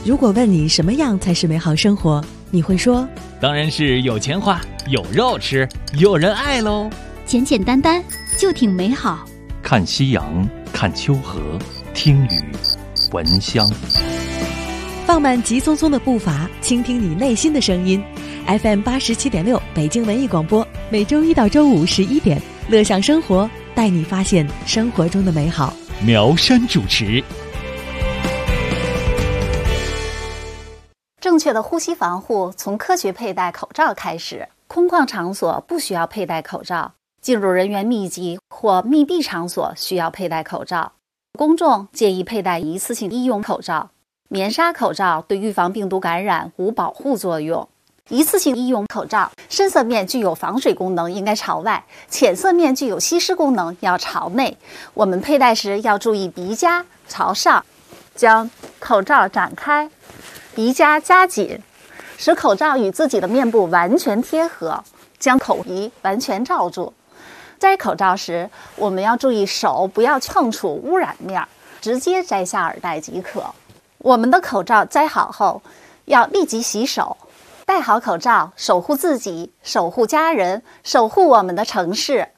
如果问你什么样才是美好生活，你会说当然是有钱花，有肉吃，有人爱喽。 简简单单就挺美好。 看夕阳，看秋河，听雨，闻香。 放慢急匆匆的步伐，倾听你内心的声音。FM 87.6北京文艺广播，每周一到周五11点，乐享生活，带你发现生活中的美好。 苗山主持。 正确的呼吸防护从科学佩戴口罩开始。空旷场所不需要佩戴口罩，进入人员密集或密闭场所需要佩戴口罩。公众建议佩戴一次性医用口罩。棉纱口罩对预防病毒感染无保护作用。一次性医用口罩深色面具有防水功能，应该朝外；浅色面具有吸湿功能，要朝内。我们佩戴时要注意鼻夹朝上，将口罩展开，鼻夹夹紧，使口罩与自己的面部完全贴合，将口鼻完全罩住。摘口罩时，我们要注意手不要碰触污染面，直接摘下耳带即可。我们的口罩摘好后，要立即洗手。戴好口罩，守护自己，守护家人，守护我们的城市。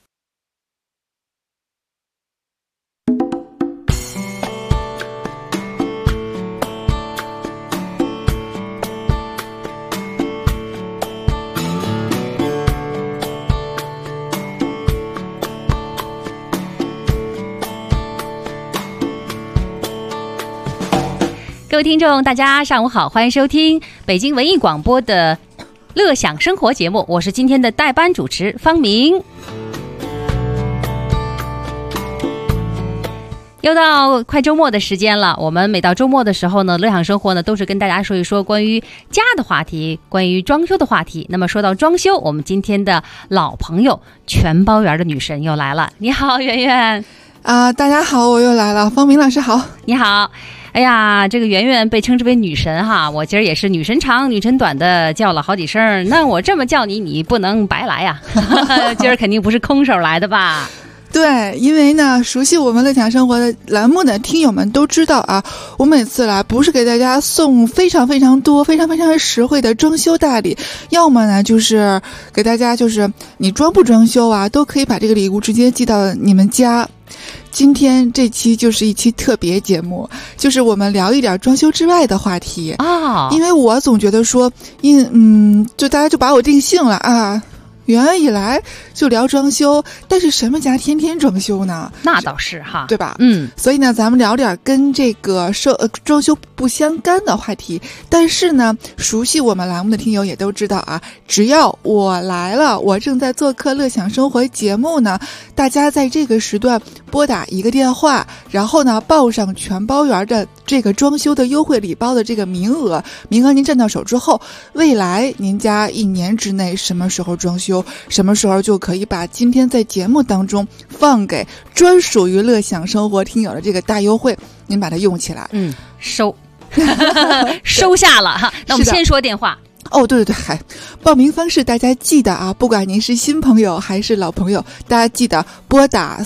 各位听众大家上午好，欢迎收听北京文艺广播的乐享生活节目，我是今天的代班主持方明。又到快周末的时间了，我们每到周末的时候呢，乐享生活呢都是跟大家说一说关于家的话题，关于装修的话题。那么说到装修，我们今天的老朋友全包园的女神又来了。你好，圆圆。 大家好，我又来了。方明老师好。 你好。哎呀，这个圆圆被称之为女神哈，我今儿也是女神长女神短的叫了好几声，那我这么叫你，你不能白来呀。今儿肯定不是空手来的吧？ 对，因为呢，熟悉我们乐享生活的栏目的听友们都知道啊，我每次来不是给大家送非常非常多、非常非常实惠的装修大礼，要么呢就是给大家就是你装不装修啊，都可以把这个礼物直接寄到你们家。今天这期就是一期特别节目，就是我们聊一点装修之外的话题啊。因为我总觉得说，就大家就把我定性了啊。原来以来就聊装修，但是什么家天天装修呢？ 那倒是哈， 对吧？所以呢，咱们聊点跟这个装修不相干的话题。但是呢，熟悉我们栏目的听友也都知道啊，只要我来了，我正在做客乐享生活节目呢，大家在这个时段拨打一个电话，然后呢报上全包园的这个装修的优惠礼包的这个名额您占到手之后，未来您家1年之内什么时候装修，什么时候就可以把今天在节目当中放给专属于乐享生活听友的这个大优惠，您把它用起来。 收下了哈。那我们先说电话。 哦，对，报名方式大家记得啊，不管您是新朋友还是老朋友，大家记得拨打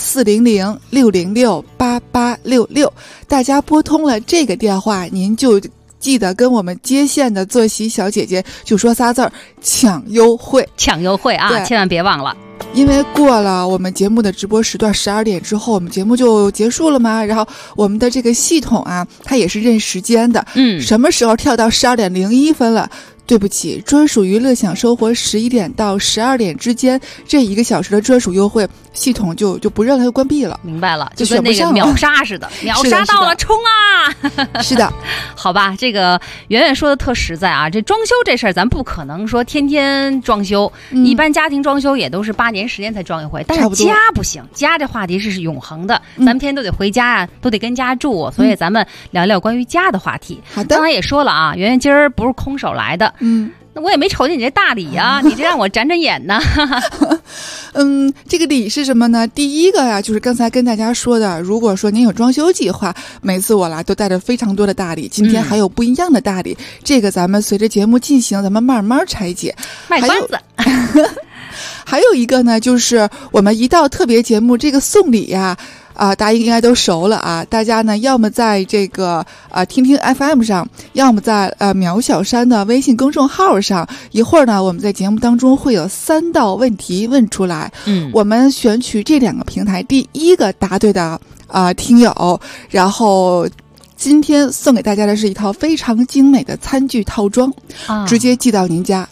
400-606-8866，大家拨通了这个电话，您就记得跟我们接线的坐席小姐姐就说仨字儿：抢优惠。 抢优惠啊，千万别忘了。 因为过了我们节目的直播时段12点之后，我们节目就结束了嘛。然后我们的这个系统啊，它也是认时间的。什么时候跳到12点01分了？对不起，专属于乐享生活11点到12点之间这1个小时的专属优惠，系统就不认了，就关闭了。 明白了，就跟那个秒杀似的，秒杀到了，冲啊！ 是的， 好吧，这个圆圆说的特实在啊。这装修这事儿，咱不可能说天天装修，一般家庭装修也都是8年10年才装一回，但是家不行，家这话题是永恒的，咱们天天都得回家啊，都得跟家住，所以咱们聊聊关于家的话题。 好的， 刚才也说了啊，圆圆今儿不是空手来的。那我也没瞅见你这大礼啊，你这让我展展眼呢。 这个礼是什么呢？第一个呀，就是刚才跟大家说的，如果说您有装修计划，每次我来都带着非常多的大礼，今天还有不一样的大礼，这个咱们随着节目进行，咱们慢慢拆解。 卖关子。 还有一个呢，就是我们一到特别节目，这个送礼呀， 大家应该都熟了啊。大家呢，要么在这个听听 FM 上，要么在苗小山的微信公众号上。一会儿呢，我们在节目当中会有3道问题问出来，我们选取这2个平台第一个答对的听友，然后今天送给大家的是一套非常精美的餐具套装，直接寄到您家。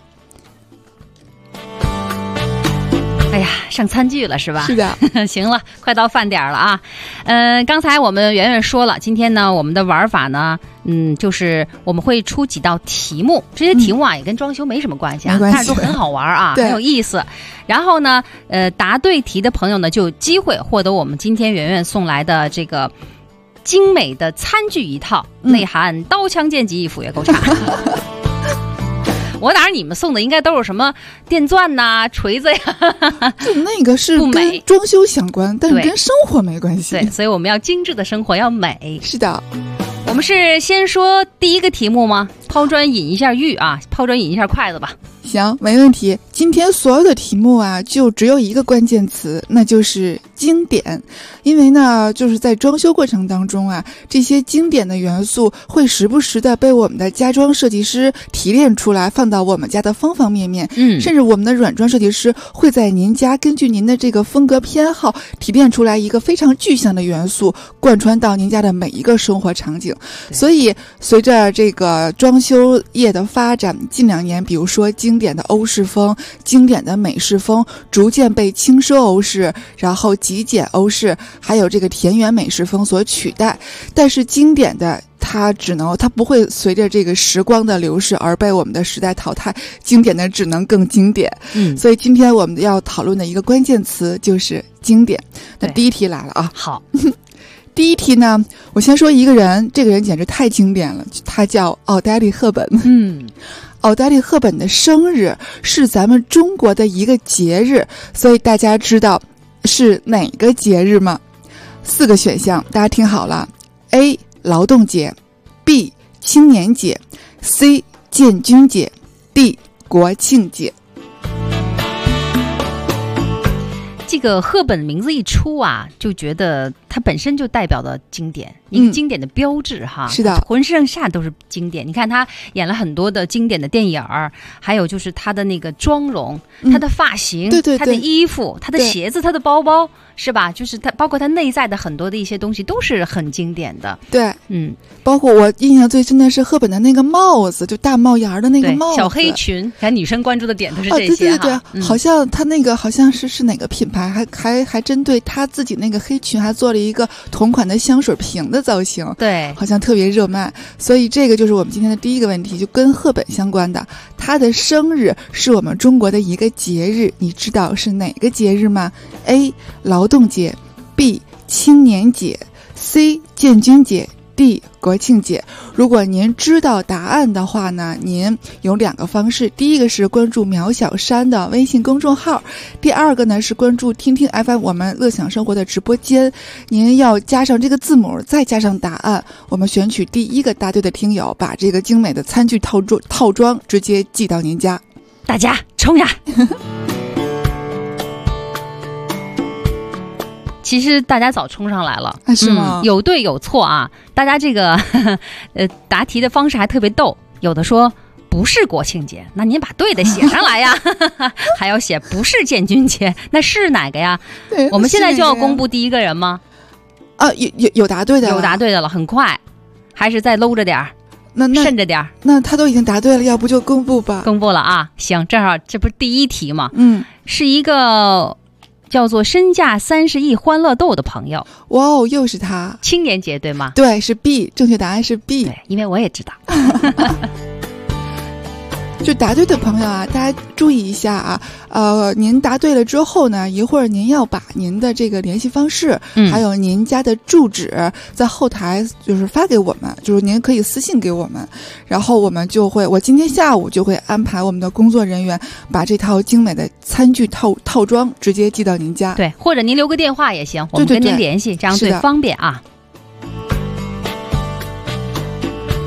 哎呀，上餐具了是吧？ 是的。 行了，快到饭点了啊。刚才我们圆圆说了，今天呢我们的玩法呢，就是我们会出几道题目，这些题目啊也跟装修没什么关系啊，但是都很好玩啊，很有意思。然后呢，答对题的朋友呢就有机会获得我们今天圆圆送来的这个精美的餐具一套，内含刀枪剑戟斧钺钩叉。我哪你们送的应该都是什么电钻呐、锤子呀？ 就那个是跟装修相关，但是跟生活没关系。 对，所以我们要精致的生活，要美。 是的。 我们是先说第一个题目吗？抛砖引一下玉啊，抛砖引一下筷子吧。 行，没问题。今天所有的题目啊，就只有一个关键词，那就是经典。因为呢，就是在装修过程当中啊，这些经典的元素会时不时的被我们的家装设计师提炼出来，放到我们家的方方面面。甚至我们的软装设计师会在您家根据您的这个风格偏好提炼出来一个非常具象的元素，贯穿到您家的每一个生活场景。所以随着这个装修业的发展，近2年比如说经典的欧式风、经典的美式风逐渐被轻奢欧式，然后极简欧式，还有这个田园美式风所取代。但是经典的它不会随着这个时光的流逝而被我们的时代淘汰，经典的只能更经典。所以今天我们要讨论的一个关键词就是经典。那第一题来了啊。 好。 第一题呢，我先说一个人，这个人简直太经典了，他叫奥黛丽·赫本。奥黛丽·赫本的生日是咱们中国的一个节日，所以大家知道是哪个节日吗？4个选项，大家听好了 ：A. 劳动节 ，B. 青年节 ，C. 建军节 ，D. 国庆节。 这个赫本名字一出啊，就觉得它本身就代表了经典，一个经典的标志哈。 是的， 浑身上下都是经典。你看他演了很多的经典的电影，还有就是他的那个妆容、他的发型、 对， 他的衣服、他的鞋子、他的包包，是吧？就是他包括他内在的很多的一些东西都是很经典的。 对，包括我印象最深的是赫本的那个帽子，就大帽檐的那个帽子， 小黑裙。看女生关注的点都是这些对，好像他那个好像是哪个品牌，还针对他自己那个黑裙还做了一个同款的香水瓶的造型， 对， 好像特别热卖。所以这个就是我们今天的第一个问题，就跟赫本相关的。他的生日是我们中国的一个节日，你知道是哪个节日吗？ A. 劳动节 B. 青年节 C. 建军节D. 国庆节。如果您知道答案的话呢，您有2个方式，第一个是关注苗小山的微信公众号，第二个呢是关注听听 FM 我们乐享生活的直播间，您要加上这个字母再加上答案，我们选取第一个答对的听友，把这个精美的餐具套装直接寄到您家。 大家冲呀！其实大家早冲上来了， 是吗？ 有对有错啊。大家这个答题的方式还特别逗，有的说不是国庆节，那您把对的写上来呀。还要写不是建军节，那是哪个呀？我们现在就要公布第一个人吗？ 有答对的， 有答对的了，很快，还是再搂着点儿，慎着点儿。 那他都已经答对了，要不就公布吧？ 公布了啊，行，正好这不是第一题吗？是一个叫做身价30亿欢乐豆的朋友。 哇哦，又是他！ 青年节对吗？ 对，是 B， 正确答案是 B。 对，因为我也知道。 就答对的朋友啊，大家注意一下啊，您答对了之后呢，一会儿您要把您的这个联系方式，还有您家的住址在后台就是发给我们，就是您可以私信给我们，然后我们就会，我今天下午就会安排我们的工作人员把这套精美的餐具套装直接寄到您家。 对，或者您留个电话也行，我们跟您联系，这样最方便啊。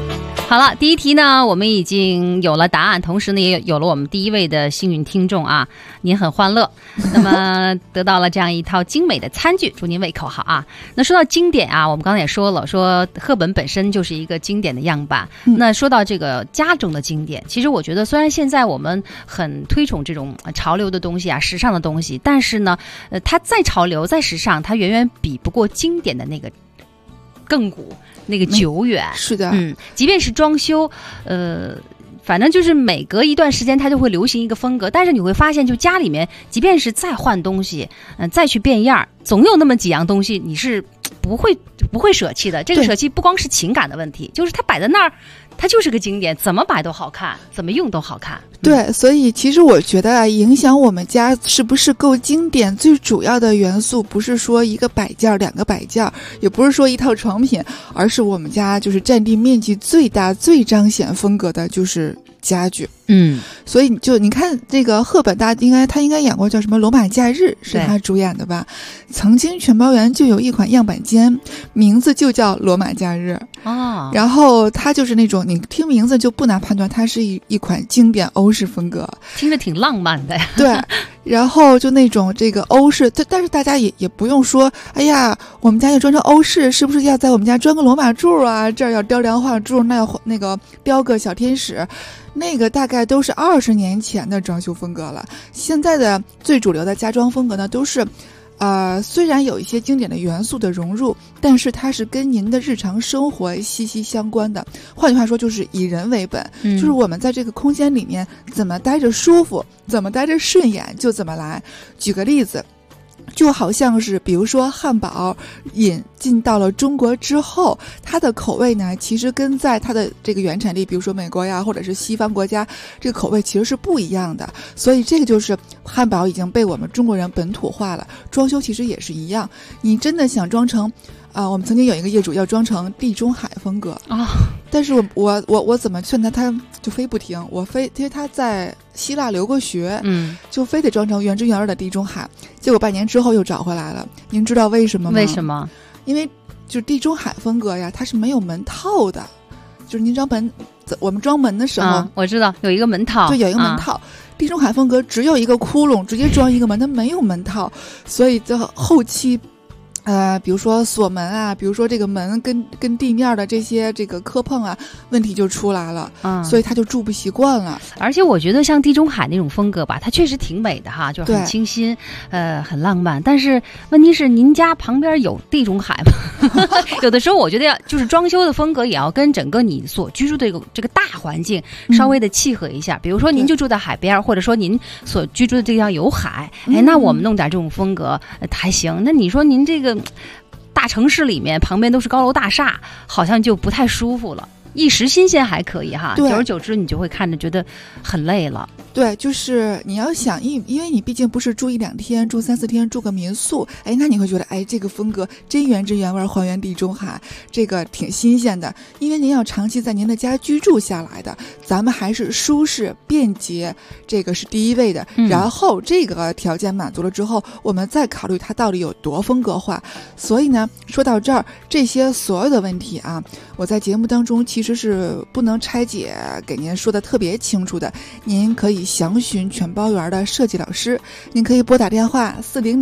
好了，第一题呢，我们已经有了答案，同时呢，也有了我们第一位的幸运听众啊，您很欢乐，那么得到了这样一套精美的餐具，祝您胃口好啊。那说到经典啊，我们刚才也说了，说课本本身就是一个经典的样板。那说到这个家中的经典，其实我觉得虽然现在我们很推崇这种潮流的东西啊，时尚的东西，但是呢，它再潮流再时尚，它远远比不过经典的那个亘古。那个久远， 是的， 即便是装修，反正就是每隔一段时间它就会流行一个风格，但是你会发现，就家里面，即便是再换东西，再去变样，总有那么几样东西你是不会舍弃的。这个舍弃不光是情感的问题，就是它摆在那儿，它就是个经典，怎么摆都好看，怎么用都好看。 对，所以其实我觉得啊，影响我们家是不是够经典，最主要的元素不是说一个摆件、两个摆件，也不是说一套床品，而是我们家就是占地面积最大、最彰显风格的就是家具。所以就你看这个赫本，他应该演过叫什么《罗马假日》，是他主演的吧？曾经全包园就有一款样板间，名字就叫《罗马假日》 哦。 然后它就是那种你听名字就不难判断，它是一款经典欧式风格， 听着挺浪漫的呀。 对，然后就那种这个欧式，但是大家也不用说，哎呀，我们家要装成欧式，是不是要在我们家装个罗马柱啊？这儿要雕梁画柱，那要那个雕个小天使。那个大概都是20年前的装修风格了。现在的最主流的家装风格呢，都是，虽然有一些经典的元素的融入，但是它是跟您的日常生活息息相关的。换句话说，就是以人为本，就是我们在这个空间里面怎么待着舒服，怎么待着顺眼就怎么来。举个例子。就好像是比如说汉堡引进到了中国之后，它的口味呢其实跟在它的这个原产地比如说美国呀或者是西方国家，这个口味其实是不一样的。所以这个就是汉堡已经被我们中国人本土化了。装修其实也是一样，你真的想装成我们曾经有一个业主要装成地中海风格啊，但是我怎么劝他就非不听，因为他在希腊留过学，就非得装成原汁原味的地中海，结果半年之后又找回来了。您知道为什么吗？ 为什么？ 因为就是地中海风格呀，它是没有门套的，就是您我们装门的时候， 我知道有一个门套， 对，有一个门套。地中海风格只有一个窟窿，直接装一个门，它没有门套，所以在后期。比如说锁门啊，比如说这个门跟地面的这些这个磕碰啊，问题就出来了，所以他就住不习惯了。 而且我觉得像地中海那种风格吧，它确实挺美的哈，就很清新，很浪漫。但是问题是，您家旁边有地中海吗？有的时候我觉得就是装修的风格也要跟整个你所居住的这个大环境稍微的契合一下。比如说您就住在海边，或者说您所居住的这个地方有海，那我们弄点这种风格还行。那你说您这个大城市里面旁边都是高楼大厦，好像就不太舒服了。一时新鲜还可以哈，久而久之你就会看着觉得很累了。 对，就是你要想，因为你毕竟不是住1-2天，住3-4天，住个民宿，那你会觉得，这个风格真原汁原味，还原地中海，这个挺新鲜的。因为您要长期在您的家居住下来的，咱们还是舒适便捷，这个是第一位的。然后这个条件满足了之后，我们再考虑它到底有多风格化。所以呢，说到这儿，这些所有的问题啊，我在节目当中其实是不能拆解给您说的特别清楚的，您可以详询全包园的设计老师，您可以拨打电话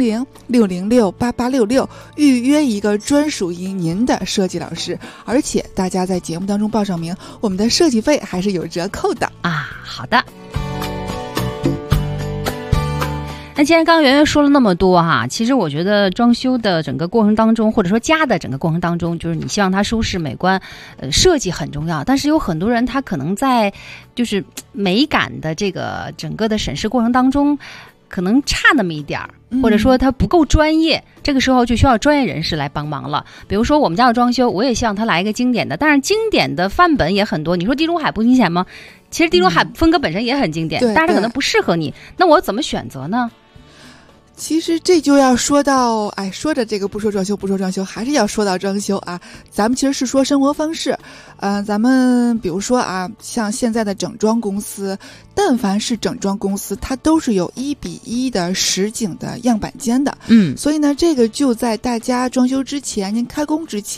400-606-8866预约一个专属于您的设计老师，而且大家在节目当中报上名，我们的设计费还是有折扣的啊。好的。那既然刚刚圆圆说了那么多哈，其实我觉得装修的整个过程当中，或者说家的整个过程当中，就是你希望它舒适美观，设计很重要。但是有很多人他可能在就是美感的这个整个的审视过程当中，可能差那么一点儿，或者说他不够专业，这个时候就需要专业人士来帮忙了。比如说我们家的装修，我也希望他来一个经典的，但是经典的范本也很多。你说地中海不明显吗？其实地中海风格本身也很经典，但是它可能不适合你。那我怎么选择呢？ 其实这就要说到，说着这个不说装修，还是要说到装修啊。咱们其实是说生活方式，咱们比如说啊，像现在的整装公司，但凡是整装公司，它都是有1:1的实景的样板间的。所以呢，这个就在大家装修之前，您开工之前，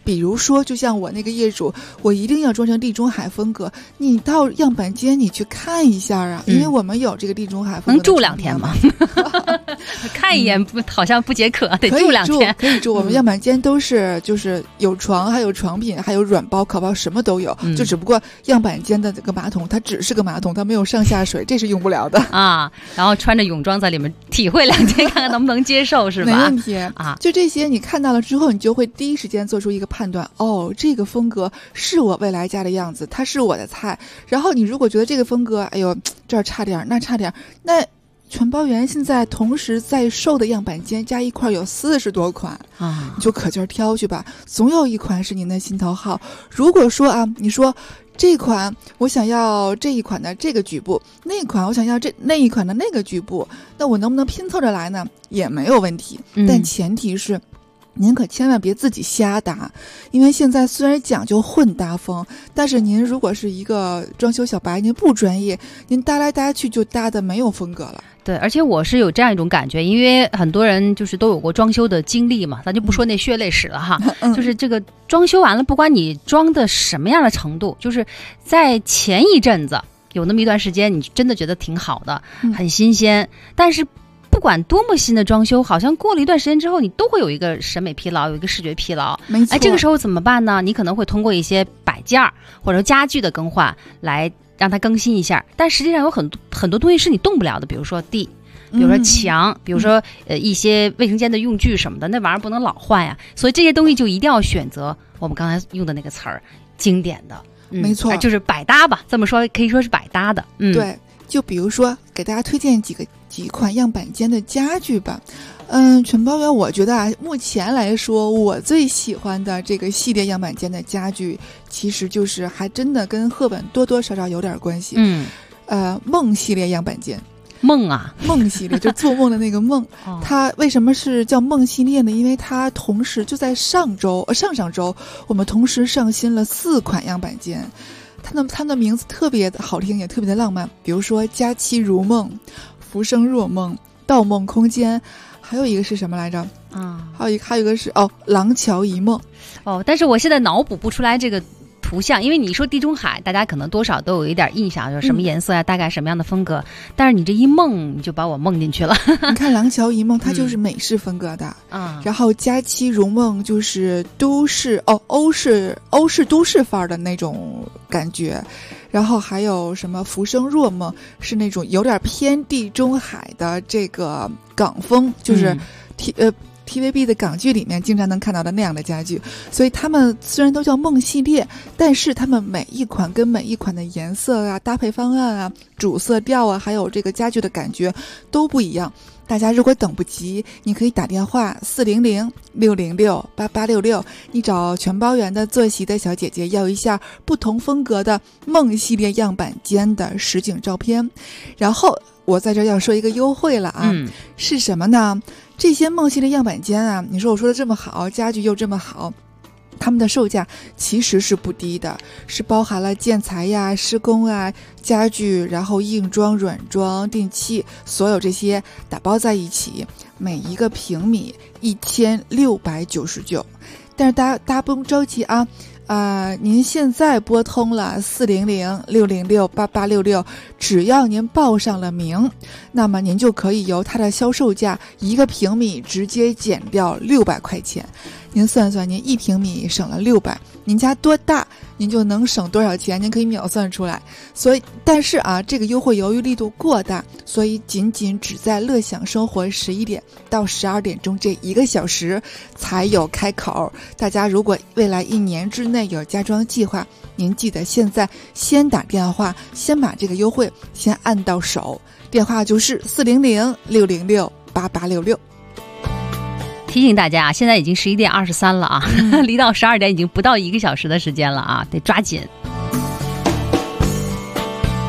比如说就像我那个业主，我一定要装成地中海风格，你到样板间你去看一下啊，因为我们有这个地中海风格， 能住2天吗？看一眼好像不解渴，得住2天。 可以住，我们样板间都是就是有床，还有床品，还有软包、烤包，什么都有。就只不过样板间的这个马桶，它只是个马桶，它没有上下水，这是用不了的啊。然后穿着泳装在里面体会2天，看看能不能接受，是吧？ 没问题啊。就这些，你看到了之后，你就会第一时间做出一个判断，哦，这个风格是我未来家的样子，它是我的菜。然后你如果觉得这个风格，哎呦，这儿差点，那差点，那全包园现在同时在售的样板间加一块有40多款啊，你就可劲儿挑去吧，总有一款是您的心头好。如果说啊，你说这款我想要这一款的这个局部，那款我想要那一款的那个局部，那我能不能拼凑着来呢？也没有问题，但前提是您可千万别自己瞎搭，因为现在虽然讲究混搭风，但是您如果是一个装修小白，您不专业，您搭来搭去就搭的没有风格了。 对，而且我是有这样一种感觉，因为很多人就是都有过装修的经历嘛，咱就不说那血泪史了哈。就是这个装修完了，不管你装的什么样的程度，就是在前一阵子有那么一段时间，你真的觉得挺好的，很新鲜，但是不管多么新的装修，好像过了一段时间之后，你都会有一个审美疲劳，有一个视觉疲劳。 没错。 这个时候怎么办呢？你可能会通过一些摆件或者家具的更换来让它更新一下，但实际上有很多东西是你动不了的，比如说地，比如说墙，比如说一些卫生间的用具什么的，那玩意儿不能老换呀。所以这些东西就一定要选择我们刚才用的那个词儿，经典的。 没错， 就是百搭吧，这么说可以说是百搭的。 对，就比如说给大家推荐几款样板间的家具吧。全包园我觉得啊，目前来说我最喜欢的这个系列样板间的家具，其实就是还真的跟赫本多多少少有点关系。梦系列样板间。梦系列就做梦的那个梦。它为什么是叫梦系列呢？因为它同时就在上周我们同时上新了4款样板间，它们的名字特别的好听，也特别的浪漫，比如说佳期如梦、浮生若梦、盗梦空间，还有一个是什么来着？还有一个是廊桥一梦。 但是我现在脑补不出来这个图像，因为你说地中海，大家可能多少都有一点印象，就是什么颜色呀，大概什么样的风格。但是你这一梦，你就把我梦进去了。 你看廊桥一梦，它就是美式风格的，然后佳期如梦就是都市欧式都市范儿的那种感觉。然后还有什么浮生若梦，是那种有点偏地中海的这个港风，就是TVB 的港剧里面经常能看到的那样的家具。所以他们虽然都叫梦系列，但是他们每一款跟每一款的颜色啊、搭配方案啊、主色调啊，还有这个家具的感觉都不一样。大家如果等不及，你可以打电话400-606-8866，你找全包园的坐席的小姐姐要一下不同风格的梦系列样板间的实景照片。然后我在这要说一个优惠了啊，是什么呢？这些梦系列样板间啊，你说我说的这么好，家具又这么好，他们的售价其实是不低的，是包含了建材呀、施工啊、家具，然后硬装、软装、电器，所有这些打包在一起，每一个平米1699。但是大家不用着急啊。您现在拨通了400-606-8866，只要您报上了名，那么您就可以由它的销售价1个平米直接减掉600块钱。您算算，您1平米省了600，您家多大，您就能省多少钱，您可以秒算出来。所以，但是啊，这个优惠由于力度过大，所以仅只在乐享生活11点到12点钟这1个小时才有开口。大家如果未来1年之内有家装计划，您记得现在先打电话，先把这个优惠先按到手。电话就是400-606-8866。 提醒大家，现在已经11点23了啊，离到12点已经不到1个小时的时间了啊，得抓紧。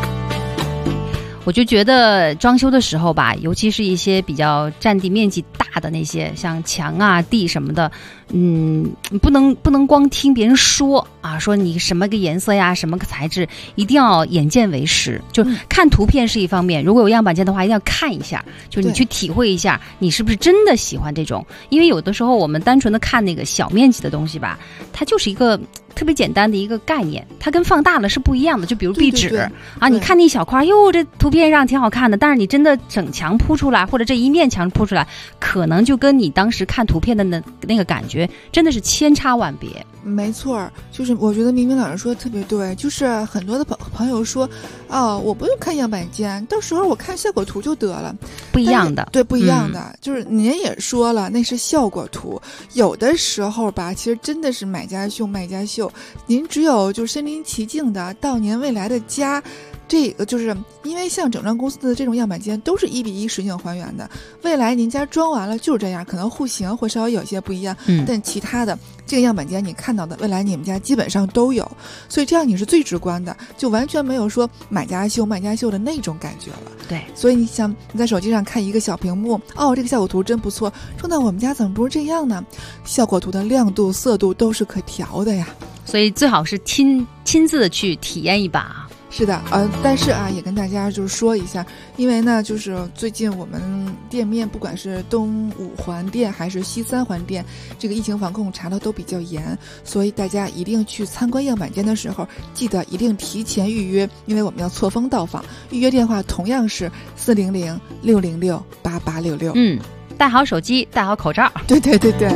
我就觉得装修的时候吧，尤其是一些比较占地面积大的那些，像墙啊、地什么的，不能光听别人说啊，说你什么个颜色呀，什么个材质，一定要眼见为实。就看图片是一方面，如果有样板间的话，一定要看一下，就是你去体会一下，你是不是真的喜欢这种。因为有的时候我们单纯的看那个小面积的东西吧，它就是一个特别简单的一个概念，它跟放大了是不一样的。就比如壁纸啊，你看那一小块，哟，这图片上挺好看的，但是你真的整墙铺出来，或者这一面墙铺出来，可能就跟你当时看图片的那个感觉真的是千差万别。 没错，就是我觉得明明老师说的特别对，就是很多的朋友说，我不用看样板间，到时候我看效果图就得了， 不一样的， 对，不一样的。就是您也说了，那是效果图，有的时候吧，其实真的是买家秀卖家秀，您只有就身临其境的到您未来的家。这个就是因为像整装公司的这种样板间都是1:1实景还原的，未来您家装完了就是这样，可能户型会稍微有些不一样，但其他的这个样板间你看到的未来你们家基本上都有，所以这样你是最直观的，就完全没有说买家秀卖家秀的那种感觉了。 对， 所以你想你在手机上看一个小屏幕，这个效果图真不错，说那我们家怎么不是这样呢？效果图的亮度色度都是可调的呀， 所以最好是亲自的去体验一把。 是的，但是也跟大家就是说一下，因为呢，就是最近我们店面不管是东5环店还是西3环店，这个疫情防控查的都比较严，所以大家一定去参观样板间的时候，记得一定提前预约，因为我们要错峰到访。预约电话同样是400-606-8866。 带好手机，戴好口罩。 对对对对。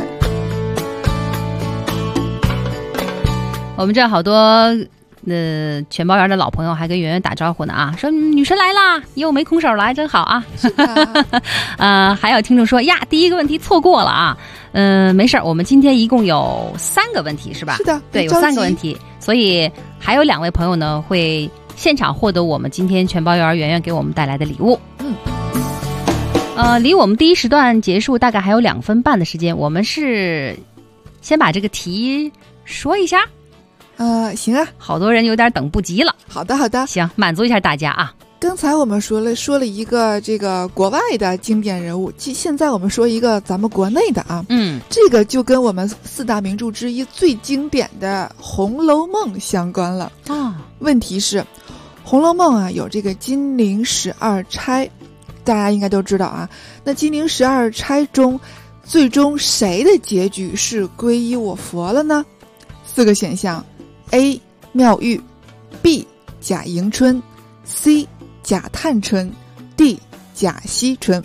我们这好多。全包园的老朋友还跟圆圆打招呼呢啊，说女神来啦，又没空手来，真好啊。还有听众说呀，第一个问题错过了啊，没事儿，我们今天一共有3个问题是吧？是的，对，有3个问题，所以还有2位朋友呢会现场获得我们今天全包园圆圆给我们带来的礼物。离我们第一时段结束大概还有2分半的时间，我们是先把这个题说一下。 行啊， 好多人有点等不及了。 好的好的， 行，满足一下大家啊。 刚才我们说了一个这个国外的经典人物，现在我们说一个咱们国内的啊。这个就跟我们4大名著之一最经典的《红楼梦》相关了啊。问题是，《红楼梦》啊有这个金陵12钗，大家应该都知道啊。那金陵12钗中，最终谁的结局是皈依我佛了呢？4个选项。A. 妙玉 B. 贾迎春 C. 贾探春 D. 贾惜春。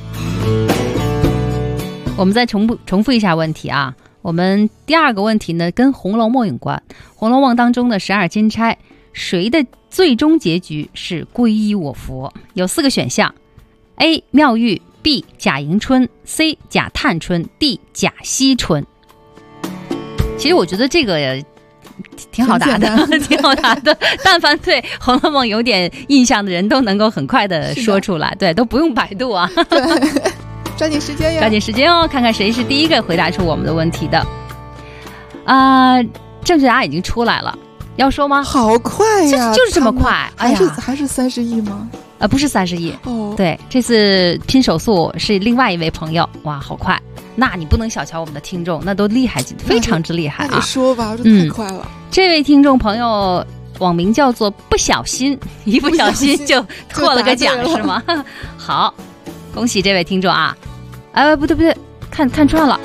我们再重复一下问题啊。我们第2个问题呢跟《红楼梦》有关，《红楼梦》当中的12金钗，谁的最终结局是皈依我佛？有4个选项 A. 妙玉 B. 贾迎春 C. 贾探春 D. 贾惜春。其实我觉得这个挺好答的，挺好答的。但凡对《红楼梦》有点印象的人都能够很快的说出来，对，都不用百度啊。 抓紧时间呀！ 抓紧时间哦，看看谁是第一个回答出我们的问题的。正确答案已经出来了，要说吗？ 好快呀！ 就是这么快， 还是30亿吗？ 不是30亿哦。 对，这次拼手速是另外一位朋友，哇，好快！那你不能小瞧我们的听众，那都厉害，非常之厉害啊！ 那你说吧，这太快了。 这位听众朋友网名叫做不小心，一不小心就获了个奖是吗？好，恭喜这位听众啊！不对，看串了，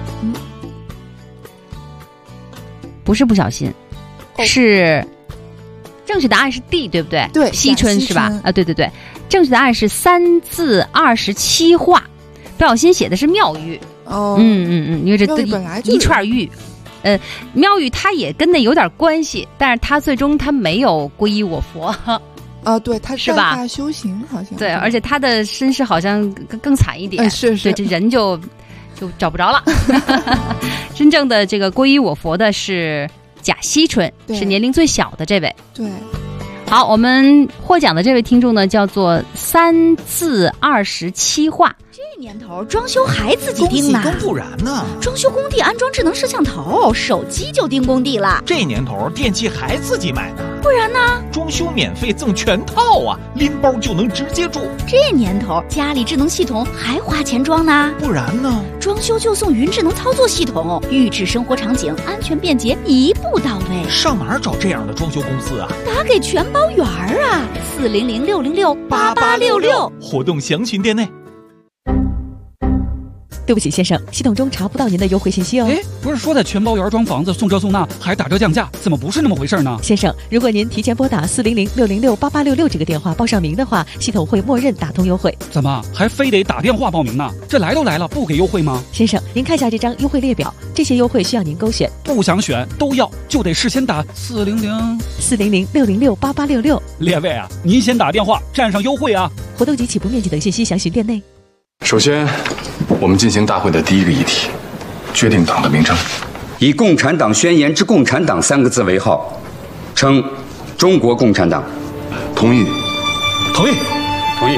不是不小心，是正确答案是 D， 对不对？ 对， 惜春是吧？对，正确答案是3字27画，不小心写的是妙玉。因为这一串玉。妙玉他也跟那有点关系，但是他最终他没有皈依我佛。 对，他是吧？大修行好像。 对，而且他的身世好像更惨一点。 是， 对，这人就找不着了。真正的这个皈依我佛的是贾惜春，是年龄最小的这位。 对。 好，我们获奖的这位听众呢，叫做3字27画。 这年头装修还自己盯呢， 公不然呢？ 装修工地安装智能摄像头，手机就盯工地了。 这年头电器还自己买呢。 不然呢？ 装修免费赠全套啊，拎包就能直接住。 这年头家里智能系统还花钱装呢？ 不然呢？ 装修就送云智能操作系统，预制生活场景，安全便捷，一步到位。 上哪儿找这样的装修公司啊？ 打给全包园啊，400-606-8866。 活动详询店内。 对不起，先生，系统中查不到您的优惠信息哦。 不是说在全包园装房子送这送那还打折降价，怎么不是那么回事呢？ 先生，如果您提前拨打400-606-8866这个电话报上名的话，系统会默认打通优惠。 怎么还非得打电话报名呢？这来都来了，不给优惠吗？ 先生，您看下这张优惠列表，这些优惠需要您勾选。 不想选都要，就得事先打 400-606-8866。 列位啊，您先打电话占上优惠啊！ 活动及起步面积等信息详询店内。 首先，我们进行大会的第一个议题，决定党的名称。 以共产党宣言之共产党3个字为号，称中国共产党。 同意。 同意。同意。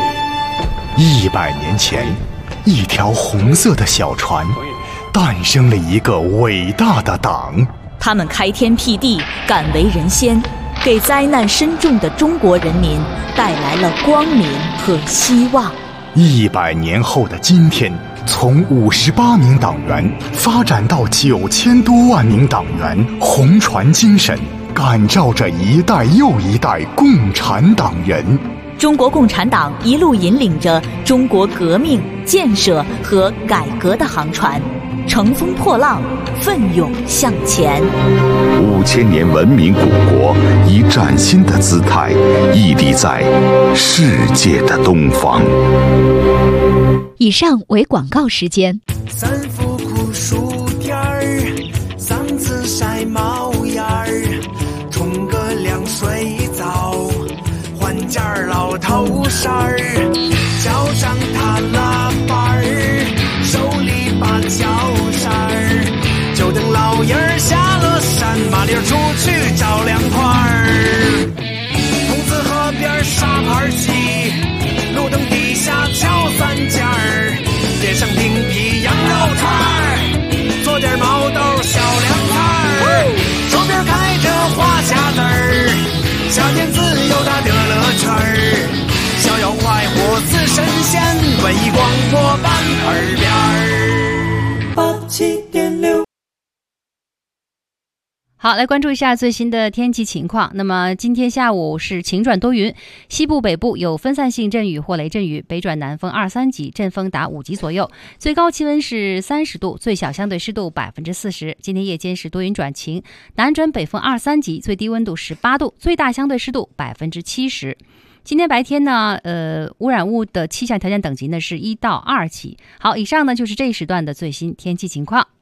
100年前，一条红色的小船，诞生了一个伟大的党。 他们开天辟地，敢为人先，给灾难深重的中国人民带来了光明和希望。 100年后的今天，从58名党员发展到9000多万名党员，红船精神感召着一代又一代共产党人。 中国共产党一路引领着中国革命、建设和改革的航船，乘风破浪，奋勇向前。 5000年文明古国以崭新的姿态屹立在世界的东方。 以上为广告时间。 三伏酷暑天儿，3次晒毛眼儿，冲个凉水澡，换件老头衫儿，脚上踏拉板儿，手里把脚扇儿，就等老爷儿下了山，麻溜出去找凉快儿。筒子河边沙盘棋，路灯底下敲3件儿，点上冰皮羊肉串儿，做点毛豆小凉菜儿，手边开着花匣子儿，夏天自由它的乐趣儿，逍遥快活似神仙，文艺广播版耳边儿87.6。 好，来关注一下最新的天气情况。那么今天下午是晴转多云，西部北部有分散性阵雨或雷阵雨，北转南风2、3级，阵风达5级左右，最高气温是30度，最小相对湿度40%。今天夜间是多云转晴，南转北风2、3级，最低温度18度，最大相对湿度70%。今天白天呢，污染物的气象条件等级呢是1到2级。好，以上呢就是这一时段的最新天气情况。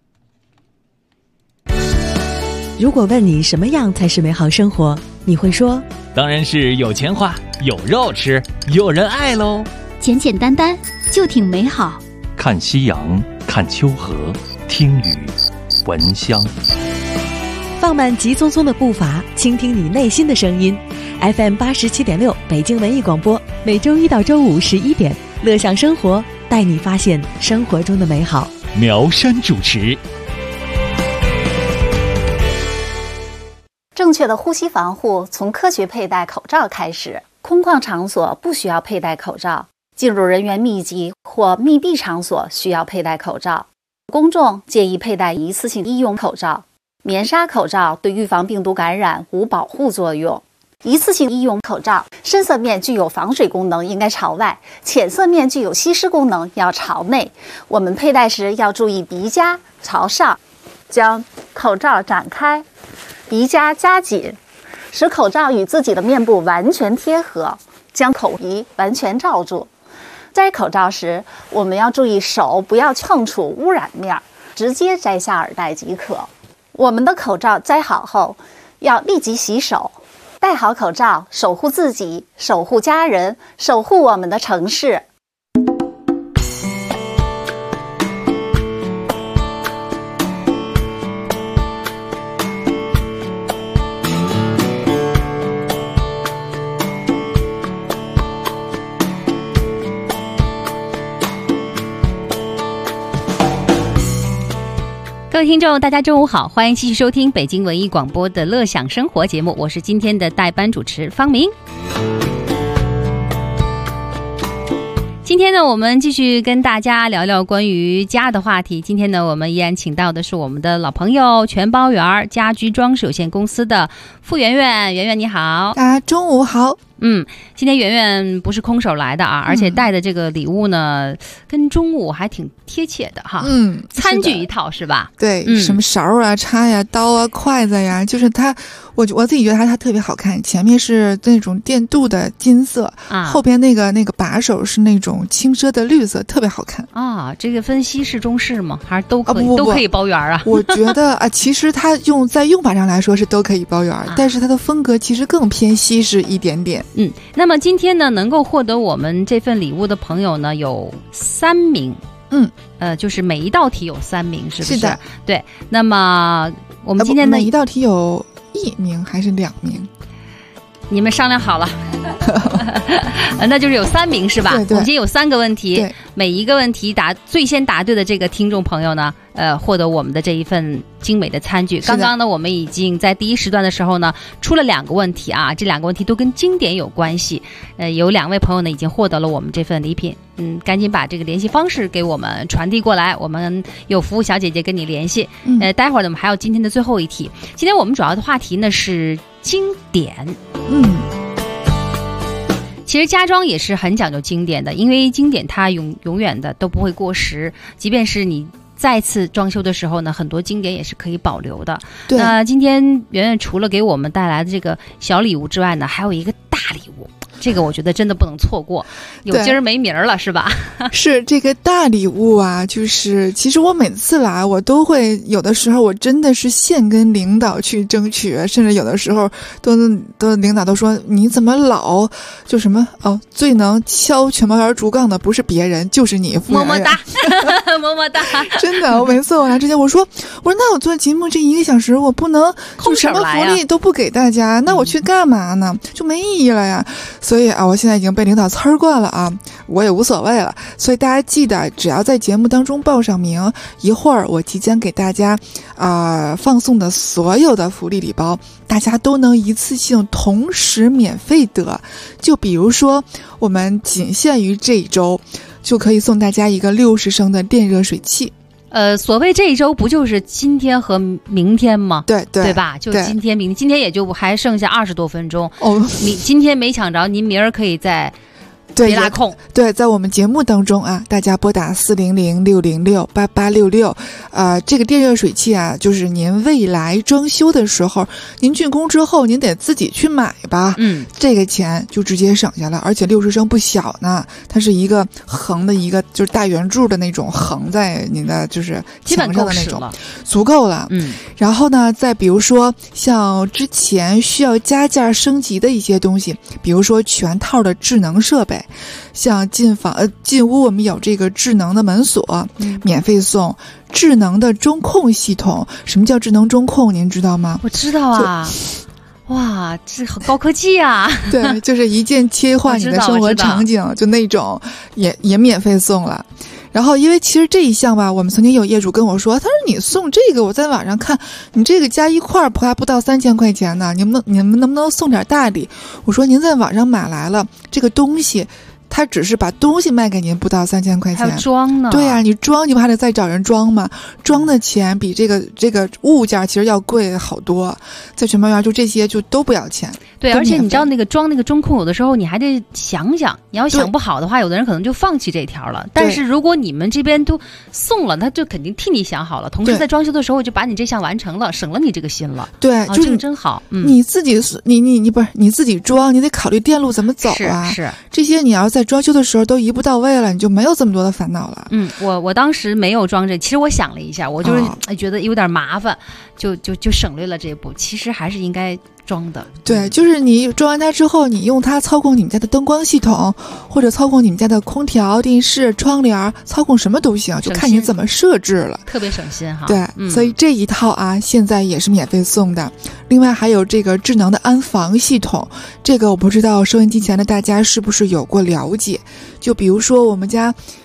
如果问你什么样才是美好生活，你会说当然是有钱花，有肉吃，有人爱喽。 简简单单就挺美好。 看夕阳，看秋荷，听雨，闻香。 放慢急匆匆的步伐，倾听你内心的声音。FM 87.6北京文艺广播，每周1到周511点，乐享生活，带你发现生活中的美好。 苗山主持。 正确的呼吸防护从科学佩戴口罩开始。空旷场所不需要佩戴口罩，进入人员密集或密闭场所需要佩戴口罩。公众建议佩戴一次性医用口罩。棉纱口罩对预防病毒感染无保护作用。一次性医用口罩深色面具有防水功能，应该朝外；浅色面具有吸湿功能，要朝内。我们佩戴时要注意鼻夹朝上，将口罩展开，鼻夹夹紧，使口罩与自己的面部完全贴合，将口鼻完全罩住。摘口罩时，我们要注意手不要碰触污染面，直接摘下耳带即可。我们的口罩摘好后，要立即洗手。戴好口罩，守护自己，守护家人，守护我们的城市。 各位听众大家中午好，欢迎继续收听北京文艺广播的乐享生活节目，我是今天的代班主持方明。今天呢，我们继续跟大家聊聊关于家的话题。今天呢，我们依然请到的是我们的老朋友全包园家居装饰有限公司的傅圆圆。圆圆你好。 大家中午好。 今天圆圆不是空手来的啊，而且带的这个礼物呢，跟中午还挺贴切的哈。餐具一套是吧？ 对，什么勺啊、叉呀、刀啊、筷子呀，就是它，我自己觉得它特别好看。前面是那种电镀的金色，后边那个把手是那种轻奢的绿色，特别好看啊。这个分西式、中式吗？还是都可以？都可以包圆啊？ 我觉得啊，其实它在用法上来说是都可以包圆，但是它的风格其实更偏西式一点点。 那么今天呢，能够获得我们这份礼物的朋友呢，有3名。就是每一道题有3名，是不是？ 是的， 对。那么我们今天呢， 每一道题有1名还是2名？ 你们商量好了。那就是有3名是吧？ 对对。 我们今天有3个问题，每一个问题最先答对的这个听众朋友呢，获得我们的这一份精美的餐具。刚刚呢，我们已经在第一时段的时候呢，出了2个问题啊，这2个问题都跟经典有关系。有2位朋友呢已经获得了我们这份礼品。赶紧把这个联系方式给我们传递过来，我们有服务小姐姐跟你联系。待会儿呢，我们还有今天的最后一题。今天我们主要的话题呢是经典。其实家装也是很讲究经典的，因为经典它永远的都不会过时，即便是你再次装修的时候呢，很多经典也是可以保留的。那今天圆圆除了给我们带来的这个小礼物之外呢，还有一个大礼物。这个我觉得真的不能错过，有今儿没名儿了是吧？ 是这个大礼物啊，就是其实我每次来，我都会有的时候我真的是现跟领导去争取，甚至有的时候都领导都说你怎么老就什么最能敲全包圆竹杠的不是别人就是你， 么么哒，么么哒。 真的，我每次我来之前我说那我做节目这1个小时我不能空手来啊， 什么福利都不给大家，那我去干嘛呢？就没意义了呀。所以啊，我现在已经被领导呲儿惯了啊，我也无所谓了。所以大家记得，只要在节目当中报上名，一会儿我即将给大家放送的所有的福利礼包，大家都能一次性同时免费得。就比如说，我们仅限于这一周，就可以送大家一个60升的电热水器。 所谓这一周不就是今天和明天吗？ 对吧？就今天明天，今天也就还剩下20多分钟。你今天没抢着，您明儿可以再别拉空。 对，在我们节目当中啊，大家拨打400-606-8866，这个电热水器啊，就是您未来装修的时候，您竣工之后，您得自己去买吧。这个钱就直接省下了，而且60升不小呢，它是一个横的一个就是大圆柱的那种横在您的就是墙上的那种，足够了。然后呢，再比如说像之前需要加价升级的一些东西，比如说全套的智能设备。像进屋我们有这个智能的门锁，免费送智能的中控系统。什么叫智能中控您知道吗？ 我知道啊。哇，这好高科技啊！ 对，就是一键切换你的生活场景，就那种也免费送了。然后因为其实这一项吧，我们曾经有业主跟我说，他说你送这个，我在网上看你这个加一块还不到3000块钱呢，你们能不能送点大礼？我说您在网上买来了这个东西，他只是把东西卖给您，不到3000块钱。 还有装呢？ 对啊，你装你不还得再找人装吗？装的钱比这个物件其实要贵好多。在全包园就这些就都不要钱。 对，而且你知道那个装那个中控，有的时候你还得想想，你要想不好的话，有的人可能就放弃这条了。但是如果你们这边都送了，他就肯定替你想好了，同时在装修的时候就把你这项完成了，省了你这个心了。 对， 这个真好。 你自己你不是你自己装，你得考虑电路怎么走啊。 是这些你要在装修的时候都一步到位了，你就没有这么多的烦恼了。 我当时没有装这，其实我想了一下，我就是觉得有点麻烦，就省略了这一步。其实还是应该装的。 对，就是你装完它之后，你用它操控你们家的灯光系统，或者操控你们家的空调、电视、窗帘，操控什么都行，就看你怎么设置了。 特别省心哈。 对，所以这一套啊，现在也是免费送的。另外还有这个智能的安防系统，这个我不知道收音机前的大家是不是有过了解。就比如说我们家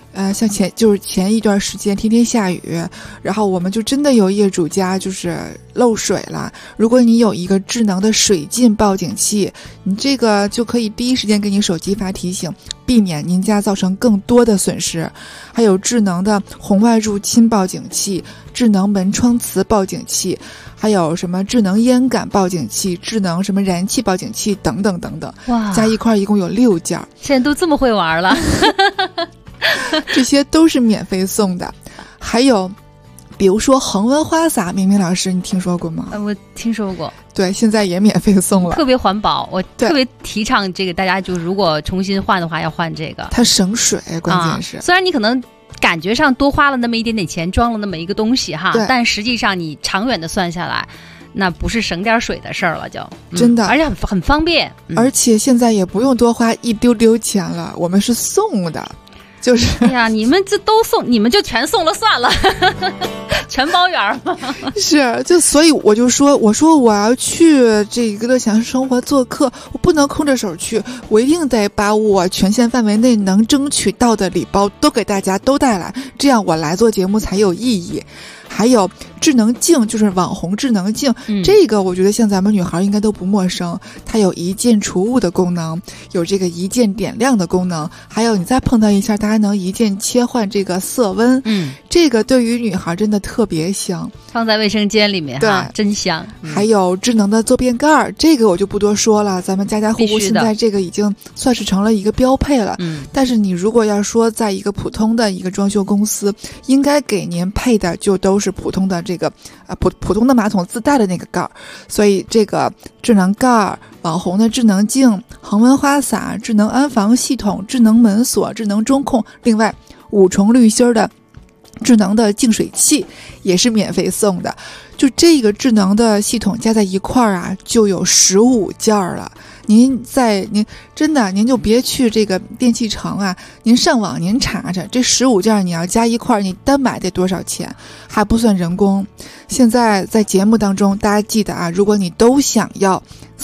像前一段时间天天下雨，然后我们就真的有业主家就是漏水了。如果你有一个智能的水浸报警器，你这个就可以第一时间给你手机发提醒，避免您家造成更多的损失。还有智能的红外入侵报警器、智能门窗磁报警器，还有什么智能烟感报警器、智能什么燃气报警器等等等等， 哇， 加一块一共有6件。 现在都这么会玩了。 这些都是免费送的。还有比如说恒温花洒，明明老师你听说过吗？ 我听说过。 对，现在也免费送了， 特别环保。我特别提倡这个，大家就如果重新换的话要换这个， 它省水，关键是虽然你可能感觉上多花了那么一点点钱装了那么一个东西哈，但实际上你长远的算下来，那不是省点水的事儿了，就真的， 而且很方便， 而且现在也不用多花一丢丢钱了，我们是送的。就是哎呀，你们这都送，你们就全送了算了，全包圆嘛。 是，就所以我说我要去这个乐享生活做客，我不能空着手去，我一定得把我权限范围内能争取到的礼包都给大家都带来，这样我来做节目才有意义。还有智能镜，就是网红智能镜，这个我觉得像咱们女孩应该都不陌生。它有一键除雾的功能，有这个一键点亮的功能，还有你再碰到一下，大家能一键切换这个色温。这个对于女孩真的特别香， 放在卫生间里面，对，真香。 还有智能的坐便盖，这个我就不多说了，咱们家家户户现在这个已经算是成了一个标配了。但是你如果要说在一个普通的一个装修公司，应该给您配的就都是普通的这个普通的马桶自带的那个盖儿，所以这个智能盖儿、网红的智能镜、恒温花洒、智能安防系统、智能门锁、智能中控，另外5重滤芯的智能的净水器也是免费送的。就这个智能的系统加在一块儿啊，就有15件了。您真的您就别去这个电器城啊，您上网您查查，这15件你要加一块，你单买得多少钱，还不算人工。现在在节目当中，大家记得啊，如果你都想要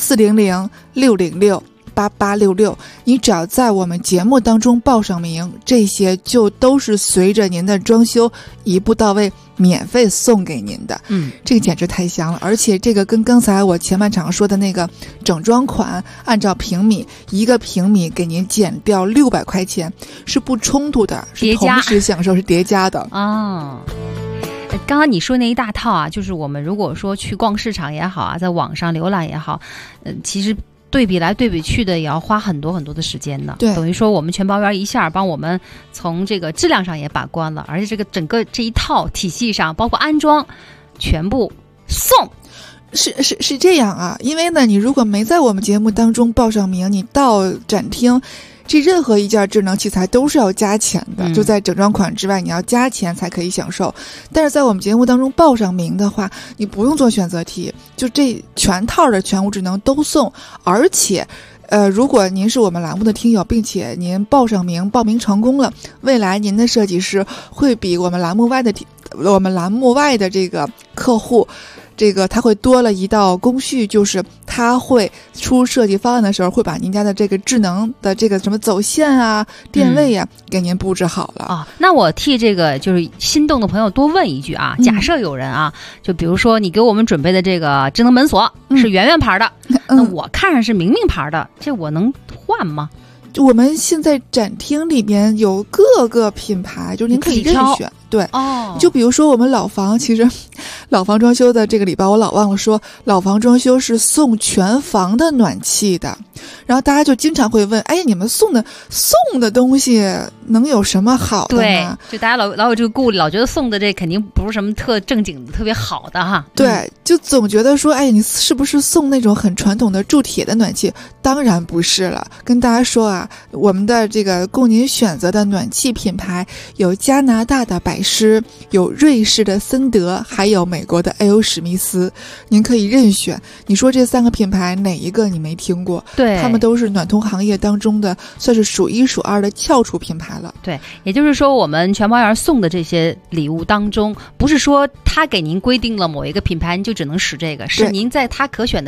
400-606-8866，你只要在我们节目当中报上名，这些就都是随着您的装修一步到位免费送给您的。这个简直太香了。而且这个跟刚才我前半场说的那个整装款按照平米，1个平米给您减掉600块钱是不冲突的，是同时享受，是叠加的啊。刚刚你说那一大套啊，就是我们如果说去逛市场也好啊，在网上浏览也好，其实对比来对比去的也要花很多很多的时间呢。 对， 等于说我们全包圆一下帮我们从这个质量上也把关了，而且这个整个这一套体系上，包括安装，全部送。 是这样啊，因为呢，你如果没在我们节目当中报上名，你到展厅，这任何一件智能器材都是要加钱的，就在整装款之外，你要加钱才可以享受。但是在我们节目当中报上名的话，你不用做选择题，就这全套的全屋智能都送，而且。如果您是我们栏目的听友，并且您报上名，报名成功了，未来您的设计师会比我们栏目外的这个客户，这个他会多了一道工序，就是他会出设计方案的时候，会把您家的这个智能的这个什么走线啊、电位啊，给您布置好了啊。那我替这个就是心动的朋友多问一句啊，假设有人啊，就比如说你给我们准备的这个智能门锁是圆圆牌的，那我看上是明明牌的，这我能换吗？ 我们现在展厅里面有各个品牌，就是您可以任选。对，就比如说我们老房，其实老房装修的这个礼包我老忘了说，老房装修是送全房的暖气的，然后大家就经常会问，哎，你们送的东西能有什么好的呢？ 对，就大家老有这个顾虑，老觉得送的这肯定不是什么特正经的特别好的哈。 对，就总觉得说，哎，你是不是送那种很传统的铸铁的暖气？当然不是了，跟大家说啊，我们的这个供您选择的暖气品牌有加拿大的百诗，有瑞士的森德，还有美国的 A.O. 史密斯，您可以任选。你说这3个品牌哪一个你没听过？ 对， 他们都是暖通行业当中的算是数1数2的翘楚品牌了。 对，也就是说我们全包圆送的这些礼物当中，不是说他给您规定了某一个品牌你就只能使这个，是您在他可选的这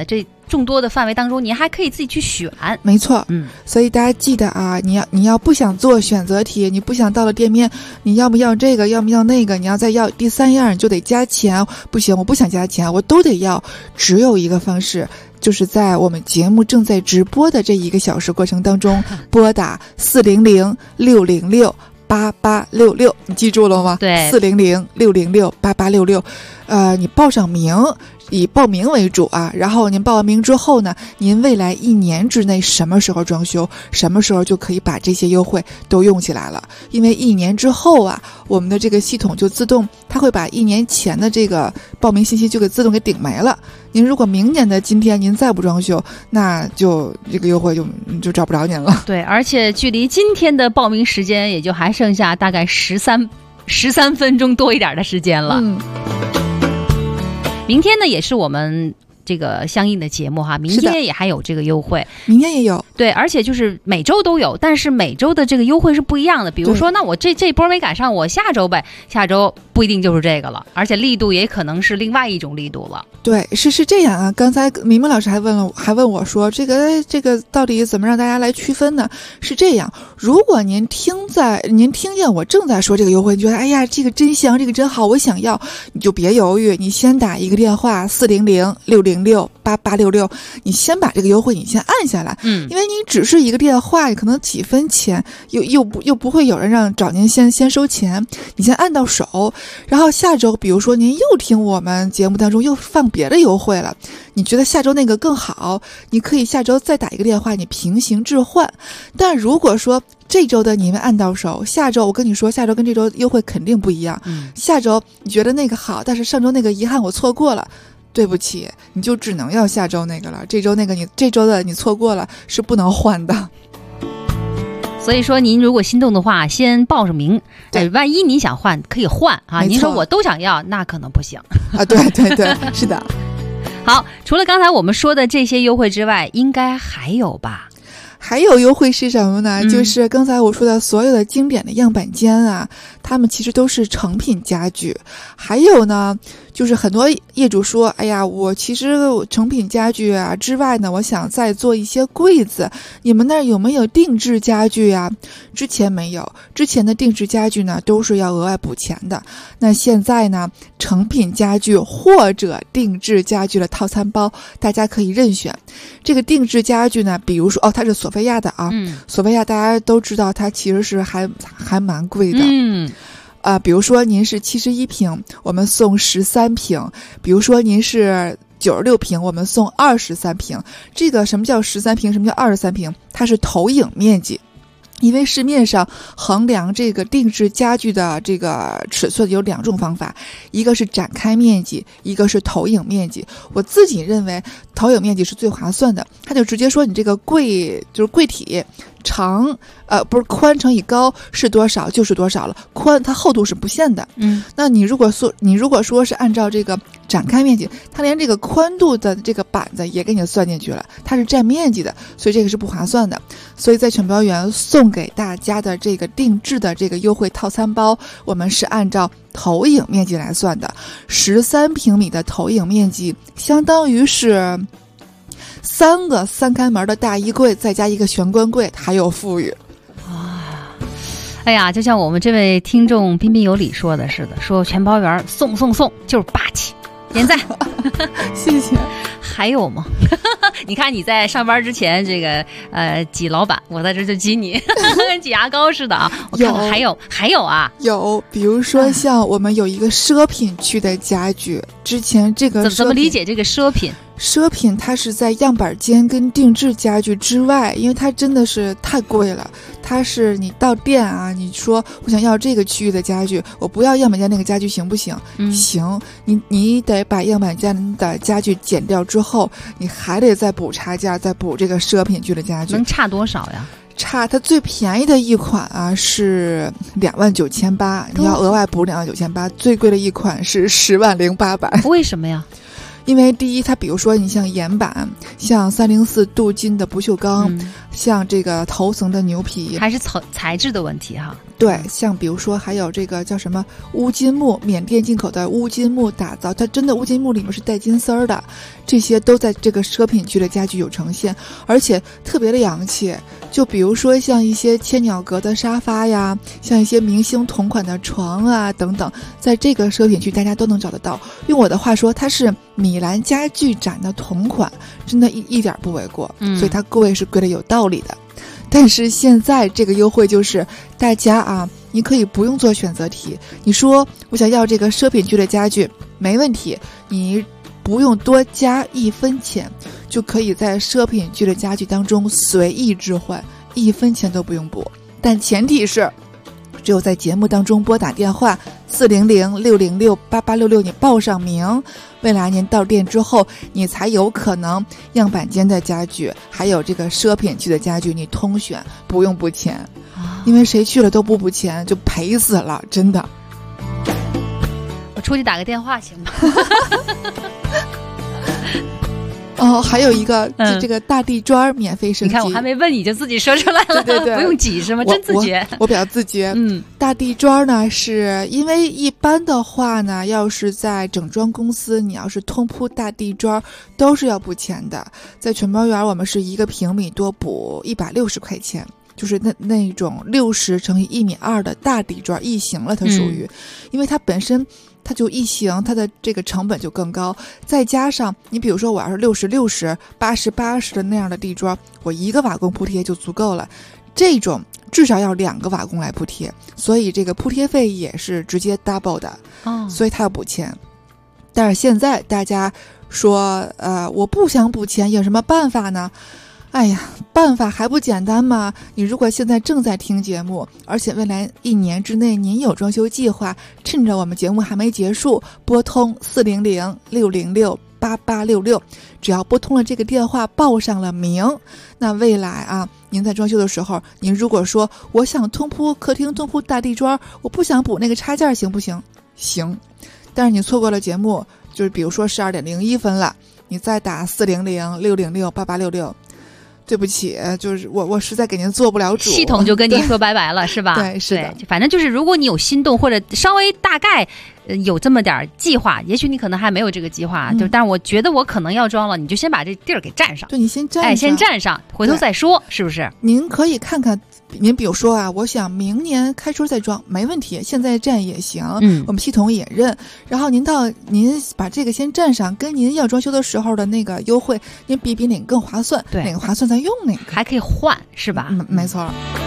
众多的范围当中，你还可以自己去选。 没错，所以大家记得啊，你要不想做选择题，你不想到了店面，你要不要这个，要不要那个，你要再要第3样，你就得加钱。不行，我不想加钱，我都得要。只有一个方式，就是在我们节目正在直播的这1个小时过程当中，拨打400-606-8866，你记住了吗？ 对 ，400-606-8866，你报上名。以报名为主啊，然后您报完名之后呢，您未来1年之内什么时候装修，什么时候就可以把这些优惠都用起来了。因为1年之后啊，我们的这个系统就自动，它会把1年前的这个报名信息就给自动给顶没了。您如果明年的今天您再不装修，那就这个优惠就找不着您了。 对，而且距离今天的报名时间也就还剩下大概13分钟多一点的时间了。明天呢也是我们这个相应的节目哈，明天也还有这个优惠， 明天也有。 对，而且就是每周都有，但是每周的这个优惠是不一样的。比如说，那我这波没赶上，我下周呗，下周不一定就是这个了，而且力度也可能是另外一种力度了。 对，是这样啊。刚才明明老师还问我说，这个到底怎么让大家来区分呢？是这样，如果您听见我正在说这个优惠，你觉得哎呀这个真香，这个真好，我想要，你就别犹豫，你先打一个电话400-606-8866，你先把这个优惠你先按下来。因为你只是一个电话，可能几分钱，又不会有人找您先收钱，你先按到手。然后下周比如说您又听我们节目当中又放别的优惠了，你觉得下周那个更好，你可以下周再打一个电话，你平行置换。但如果说这周的你们按到手，下周我跟你说，下周跟这周优惠肯定不一样。下周你觉得那个好，但是上周那个遗憾我错过了，对不起，你就只能要下周那个了。这周那个这周的你错过了是不能换的。 所以说您如果心动的话，先报上名，万一你想换可以换啊。您说我都想要，那可能不行啊。对，是的。 好，除了刚才我们说的这些优惠之外，应该还有吧？ 还有优惠是什么呢？就是刚才我说的所有的经典的样板间啊，他们其实都是成品家具。还有呢，就是很多业主说，哎呀，我其实成品家具啊之外呢，我想再做一些柜子，你们那儿有没有定制家具啊？之前没有，之前的定制家具呢都是要额外补钱的。那现在呢，成品家具或者定制家具的套餐包，大家可以任选。这个定制家具呢，比如说它是索菲亚的啊，索菲亚大家都知道，它其实是还蛮贵的。比如说您是71平，我们送13平；比如说您是96平，我们送23平。这个什么叫13平，什么叫23平？它是投影面积。因为市面上衡量这个定制家具的这个尺寸有2种方法，一个是展开面积，一个是投影面积。我自己认为投影面积是最划算的，它就直接说你这个柜体长不是宽乘以高是多少就是多少了，宽它厚度是不限的。那你如果说是按照这个展开面积，它连这个宽度的这个板子也给你算进去了，它是占面积的，所以这个是不划算的。所以在全标园送给大家的这个定制的这个优惠套餐包，我们是按照投影面积来算的。13平米的投影面积相当于是3个3开门的大衣柜，再加一个玄关柜，还有富裕。 哎呀，就像我们这位听众彬彬有礼说的似的，说全包园送就是霸气，点赞谢谢。 还有吗？你看你在上班之前这个挤老板，我在这就挤你跟挤牙膏似的啊。我看看还有啊， 有，比如说像我们有一个奢品区的家具，之前这个怎么理解这个奢品？ 奢品它是在样板间跟定制家具之外，因为它真的是太贵了。它是你到店啊，你说我想要这个区域的家具，我不要样板间那个家具行不行？行，你得把样板间的家具减掉之后，你还得再补差价，再补这个奢品区的家具。 能差多少呀？ 差它最便宜的一款啊是29800，你要额外补29800，最贵的一款是100800。 为什么呀？ 因为第一，它比如说你像岩板，像304镀金的不锈钢，像这个头层的牛皮， 还是材质的问题哈。 对，像比如说还有这个叫什么乌金木，缅甸进口的乌金木打造，它真的乌金木里面是带金丝儿的，这些都在这个奢品区的家具有呈现，而且特别的洋气。就比如说像一些千鸟格的沙发呀，像一些明星同款的床啊等等，在这个奢品区大家都能找得到。用我的话说，它是米兰家具展的同款，真的一点不为过，所以它贵是贵的有道理的。但是现在这个优惠就是大家啊，你可以不用做选择题，你说我想要这个奢品区的家具，没问题，你不用多加1分钱，就可以在奢品区的家具当中随意置换，1分钱都不用补。但前提是只有在节目当中拨打电话400-606-8866，你报上名，未来您到店之后，你才有可能样板间的家具还有这个奢品区的家具你通选，不用补钱，因为谁去了都不补钱就赔死了，真的。 我出去打个电话行吗？ 哦，还有一个这个大地砖免费升级。 你看我还没问你就自己说出来了， 对， 不用挤是吗？真自觉。 我比较自觉。大地砖呢，是因为一般的话呢，要是在整装公司，你要是通铺大地砖都是要补钱的。在全包园，我们是1个平米多补160块钱。就是那种60乘以1.2米的大地砖异形了，它属于，因为它本身它就异形，它的这个成本就更高，再加上你比如说我要是60、80的那样的地砖，我1个瓦工铺贴就足够了，这种至少要2个瓦工来铺贴，所以这个铺贴费也是直接 double 的，所以它要补钱。但是现在大家说我不想补钱，有什么办法呢？哎呀，办法还不简单吗？你如果现在正在听节目，而且未来1年之内您有装修计划，趁着我们节目还没结束，拨通400-606-8866，只要拨通了这个电话，报上了名，那未来啊，您在装修的时候，您如果说我想通铺客厅通铺大地砖，我不想补那个插件，行不行？行。但是你错过了节目，就是比如说12点01分了，你再打400-606-8866。对不起，就是我实在给您做不了主， 系统就跟您说拜拜了，是吧？ 对，是的。 反正就是如果你有心动或者稍微大概有这么点计划，也许你可能还没有这个计划，但是我觉得我可能要装了，你就先把这地儿给占上。 对，你先占上， 先占上，回头再说，是不是？ 您可以看看。您比如说啊，我想明年开春再装，没问题，现在占也行，我们系统也认。然后您把这个先占上，跟您要装修的时候的那个优惠，您比哪个更划算， 对， 哪个划算再用哪个， 还可以换，是吧？ 没错。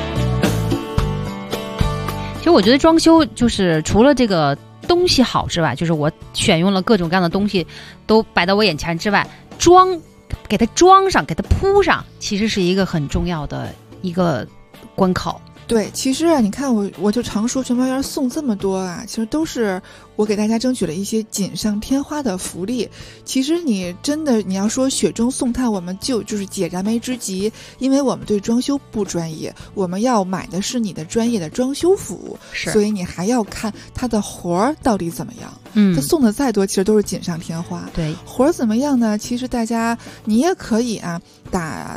其实我觉得装修就是除了这个东西好之外，就是我选用了各种各样的东西都摆到我眼前之外，给它装上，给它铺上，其实是一个很重要的一个关口。 对，其实啊，你看我就常说全包园送这么多啊，其实都是我给大家争取了一些锦上添花的福利。其实你真的你要说雪中送炭，我们就是解燃眉之急，因为我们对装修不专业，我们要买的是你的专业的装修服务，所以你还要看他的活儿到底怎么样。他送的再多，其实都是锦上添花。 对， 活儿怎么样呢？其实大家你也可以啊，打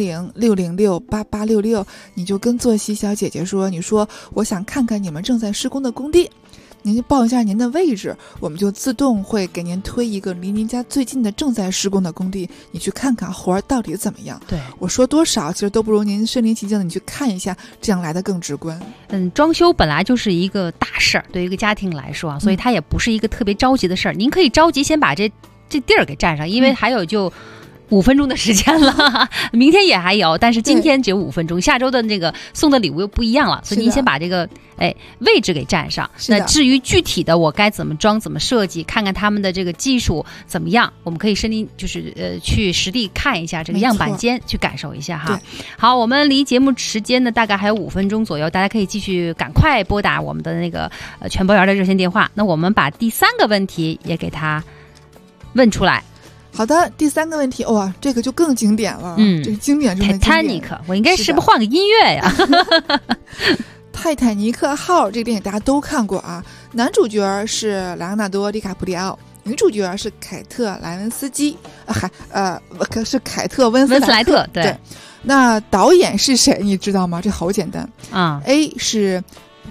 400-606-8866，你就跟坐席小姐姐说，你说我想看看你们正在施工的工地，您就报一下您的位置，我们就自动会给您推一个离您家最近的正在施工的工地，你去看看活儿到底怎么样。 对， 我说多少其实都不如您身临其境的你去看一下，这样来的更直观。 装修本来就是一个大事儿，对于一个家庭来说啊，所以它也不是一个特别着急的事儿。您可以着急先把这地儿给占上，因为还有就5分钟的时间了，明天也还有，但是今天只有5分钟，下周的那个送的礼物又不一样了，所以您先把这个位置给占上。那至于具体的我该怎么装怎么设计，看看他们的这个技术怎么样，我们可以就是去实地看一下这个样板间，去感受一下哈。好，我们离节目时间呢大概还有5分钟左右，大家可以继续赶快拨打我们的那个全包园的热线电话。那我们把第3个问题也给他问出来。 好的，第3个问题，哇，这个就更经典了。这个经典中的经典。 Titanic， 我应该是不是换个音乐呀？ 泰坦尼克号这个电影大家都看过啊，男主角是莱昂纳多·迪卡普里奥，女主角是凯特·莱文斯基，是凯特·温斯莱特。对，那导演是谁？你知道吗？这好简单啊。A 是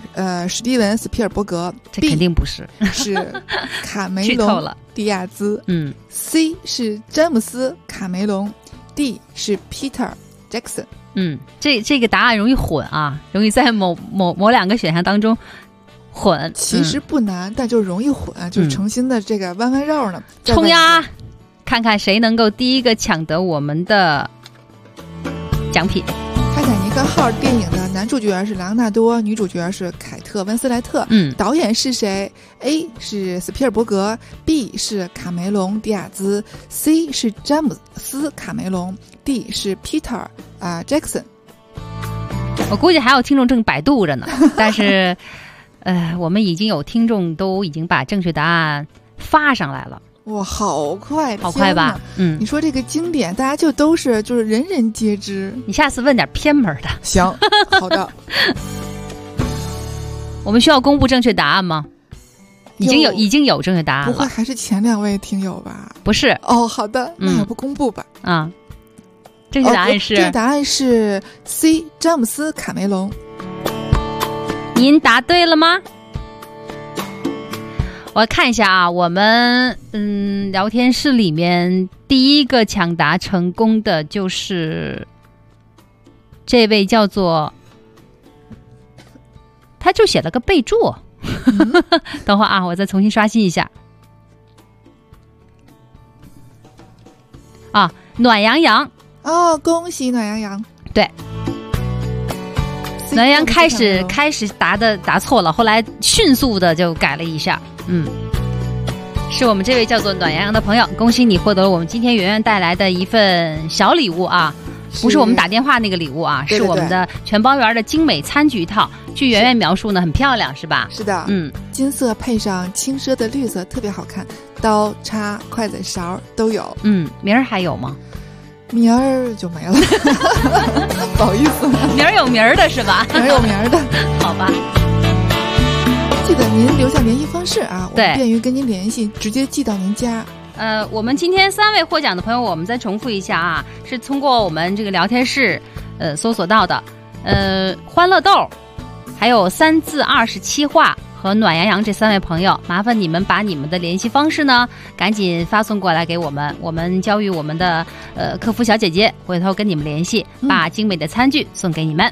史蒂文·斯皮尔伯格， 这肯定不是， 是卡梅隆·迪亚兹。C 是詹姆斯·卡梅隆 ，D 是 Peter Jackson。 这个答案容易混啊，容易在某两个选项当中混。 其实不难，但就容易混，就是诚心的这个弯弯绕呢。 冲呀！看看谁能够第一个抢得我们的奖品。 泰坦尼克号电影的男主角是莱昂纳多，女主角是凯特温斯莱特。导演是谁 ？A 是斯皮尔伯格 ，B 是卡梅隆迪亚兹 ，C 是詹姆斯卡梅隆 ，D 是 Peter Jackson。 我估计还有听众正百度着呢，但是我们已经有听众都已经把正确答案发上来了。 哇，好快， 好快吧？ 你说这个经典，大家就是人人皆知。 你下次问点偏门的。 行，好的。 我们需要公布正确答案吗？已经有正确答案了。 不会还是前2位听友吧？ 不是。 哦，好的，那也不公布吧。 正确答案是？ 正确答案是 C 詹姆斯卡梅隆。 您答对了吗？我看一下啊，我们聊天室里面第一个抢答成功的就是这位叫做，他就写了个备注。等会儿啊，我再重新刷新一下。暖洋洋。 恭喜暖洋洋。 对。暖洋开始答错了，后来迅速的就改了一下。是我们这位叫做暖洋洋的朋友，恭喜你获得了我们今天圆圆带来的一份小礼物啊，不是我们打电话那个礼物啊，是我们的全包圆的精美餐具一套。据圆圆描述呢，很漂亮，是吧？ 是的，金色配上轻奢的绿色，特别好看。刀、叉、筷子、勺都有。 名儿还有吗？ 名儿就没了，不好意思。 名儿有名儿的是吧？ 名儿有名儿的， 好吧。 记得您留下联系方式啊，我们便于跟您联系，直接寄到您家。 我们今天3位获奖的朋友，我们再重复一下啊，是通过我们这个聊天室搜索到的，欢乐豆，还有3字27画和暖洋洋这3位朋友，麻烦你们把你们的联系方式呢赶紧发送过来给我们，我们交予我们的客服小姐姐，回头跟你们联系，把精美的餐具送给你们。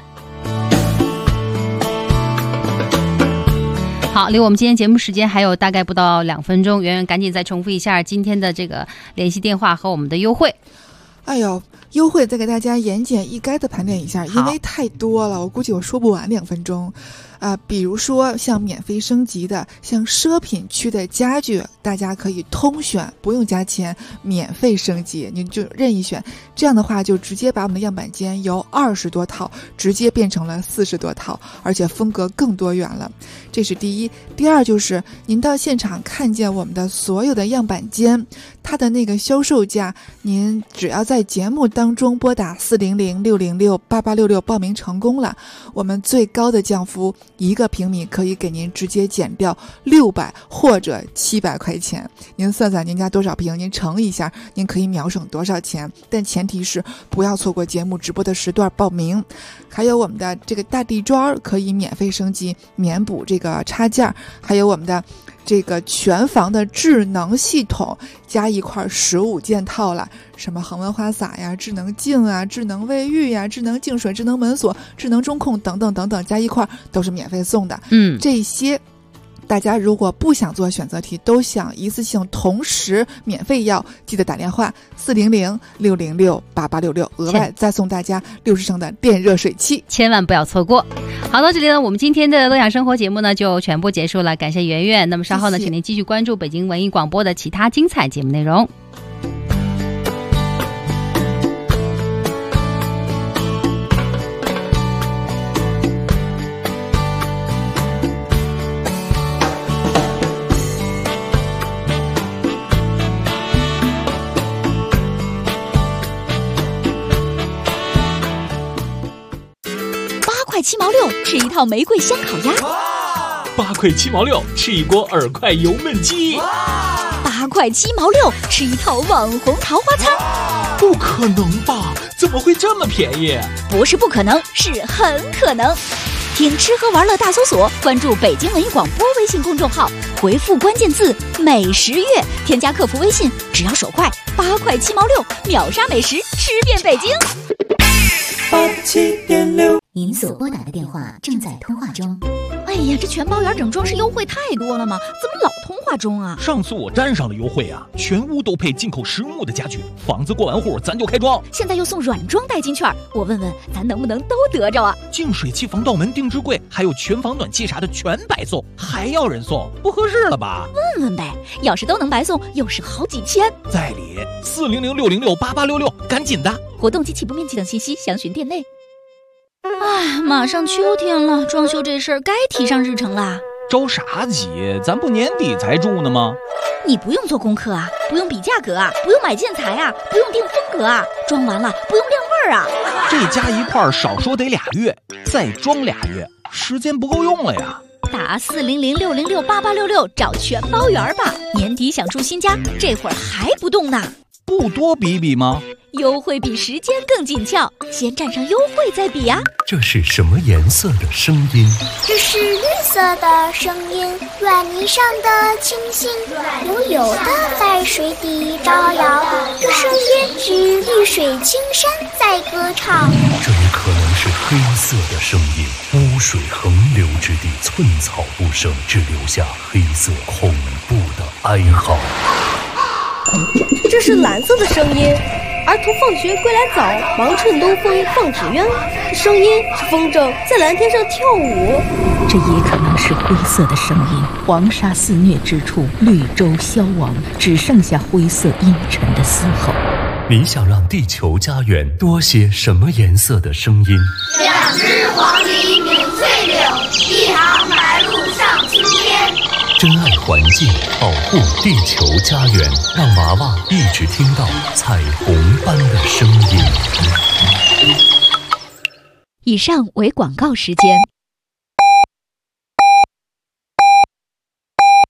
好，离我们今天节目时间还有大概不到2分钟，圆圆赶紧再重复一下今天的这个联系电话和我们的优惠。 优惠再给大家言简意赅的盘点一下，因为太多了，我估计我说不完2分钟。比如说像免费升级的，像奢品区的家具，大家可以通选，不用加钱，免费升级，你就任意选。这样的话，就直接把我们的样板间由20多套直接变成了40多套，而且风格更多元了。这是第一。第二就是您到现场看见我们的所有的样板间，它的那个销售价，您只要在节目当中拨打400-606-8866报名成功了，我们最高的降幅1个平米可以给您直接减掉600或者700块钱。您算算您家多少平，您乘一下，您可以秒省多少钱。但前提是不要错过节目直播的时段报名。还有我们的这个大地砖可以免费升级，免补这个插件。还有我们的这个全房的智能系统加一块15件套了，什么恒温花洒呀、智能镜啊、智能卫浴呀、智能净水、智能门锁、智能中控等等等等，加一块都是免费送的。这些大家如果不想做选择题，都想一次性同时免费要，记得打电话400-606-8866，额外再送大家60升的电热水器， 千万不要错过。好，到这里呢，我们今天的乐享生活节目呢就全部结束了，感谢圆圆。那么稍后呢，请您继续关注北京文艺广播的其他精彩节目内容。 7毛6吃一套玫瑰香烤鸭 ，8块7毛6吃一锅耳块油焖鸡 ，8块7毛6吃一套网红桃花餐。 不可能吧？怎么会这么便宜？ 不是不可能，是很可能。 听吃喝玩乐大搜索，关注北京文艺广播微信公众号，回复关键字美食月，添加客服微信，只要手快，8块7毛6，秒杀美食，吃遍北京。 87.6，您所拨打的电话正在通话中。 哎呀，这全包园整装饰优惠太多了吗？怎么老通话中啊？ 上次我沾上了优惠啊，全屋都配进口实木的家具，房子过完户咱就开装。 现在又送软装代金券，我问问咱能不能都得着啊？ 净水器、防盗门、定制柜，还有全房暖气啥的全白送，还要人送，不合适了吧？ 问问呗，要是都能白送，又是好几千。 在理，400-606-8866，赶紧的！ 活动及起步面积等信息详询店内。哎，马上秋天了，装修这事儿该提上日程啦。 着啥急？咱不年底才住呢吗？ 你不用做功课啊，不用比价格啊，不用买建材啊，不用定风格啊，装完了不用晾味儿啊。 这加一块儿少说得2月，再装2月，时间不够用了呀。 打400-606-8866找全包园吧。年底想住新家，这会儿还不动呢？ 不多比比吗？ 优惠比时间更紧俏，先占上优惠再比啊。 这是什么颜色的声音？ 这是绿色的声音，软泥上的清新，悠悠的在水底招摇。这声音是绿水青山在歌唱。 这也可能是黑色的声音，污水横流之地，寸草不生，只留下黑色恐怖的哀嚎。 这是蓝色的声音，儿童放学归来早，忙趁东风放纸鸢。声音是风筝在蓝天上跳舞。 这也可能是灰色的声音，黄沙肆虐之处，绿洲消亡，只剩下灰色阴沉的嘶吼。 你想让地球家园多些什么颜色的声音 ？2只黄鹂鸣翠柳，1行白鹭上青天。 珍爱环境，保护地球家园，让娃娃一直听到彩虹般的声音。 以上为广告时间。